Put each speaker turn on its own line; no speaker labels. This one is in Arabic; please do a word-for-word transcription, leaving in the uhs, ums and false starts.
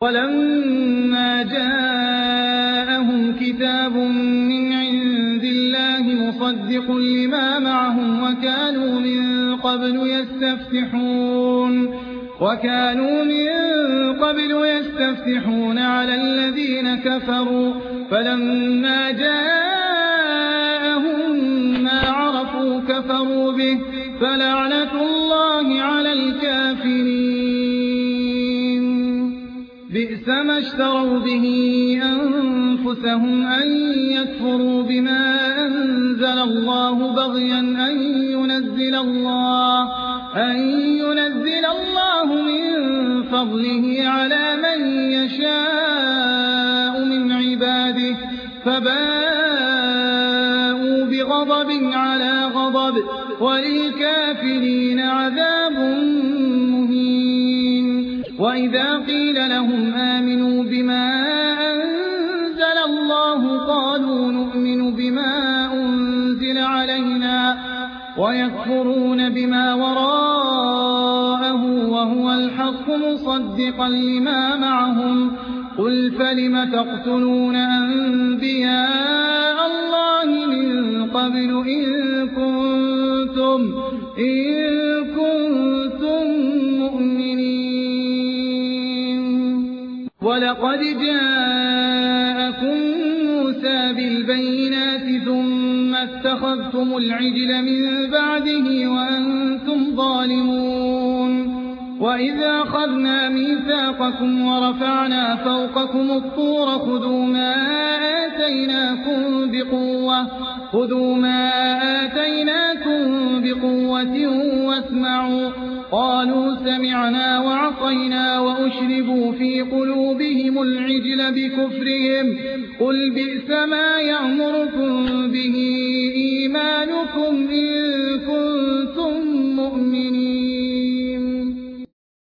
ولما جاءهم كتاب من عند الله مصدق لما معهم وكانوا من قبل يستفتحون وكانوا من قبل يستفتحون على الذين كفروا فلما جاءهم ما عرفوا كفروا به فلعنة الله على الكافرين. بئس ما اشتروا به أنفسهم أن يكفروا بما أنزل الله بغيا أن ينزل الله أن ينزل الله من فضله على من يشاء من عباده فباءوا بغضب على غضب وللكافرين عذاب مهين. وإذا قيل لهم آمنوا بما أنزل الله قالوا نؤمن بما أنزل علينا ويكفرون بما وراءه وهو الحق مصدقا لما معهم قل فلم تقتلون أنبياء الله من قبل إن كنتم, إن كنتم مؤمنين. ولقد جاءكم موسى بالبينات ثم اتخذتم العجل من بعده وأنتم ظالمون. وإذا أخذنا ميثاقكم ورفعنا فوقكم الطور خذوا ما آتيناكم بقوة خذوا ما آتيناكم بقوة واسمعوا قالوا سمعنا وعصينا وأشربوا في قلوبهم العجل بكفرهم قل بئس ما يأمركم به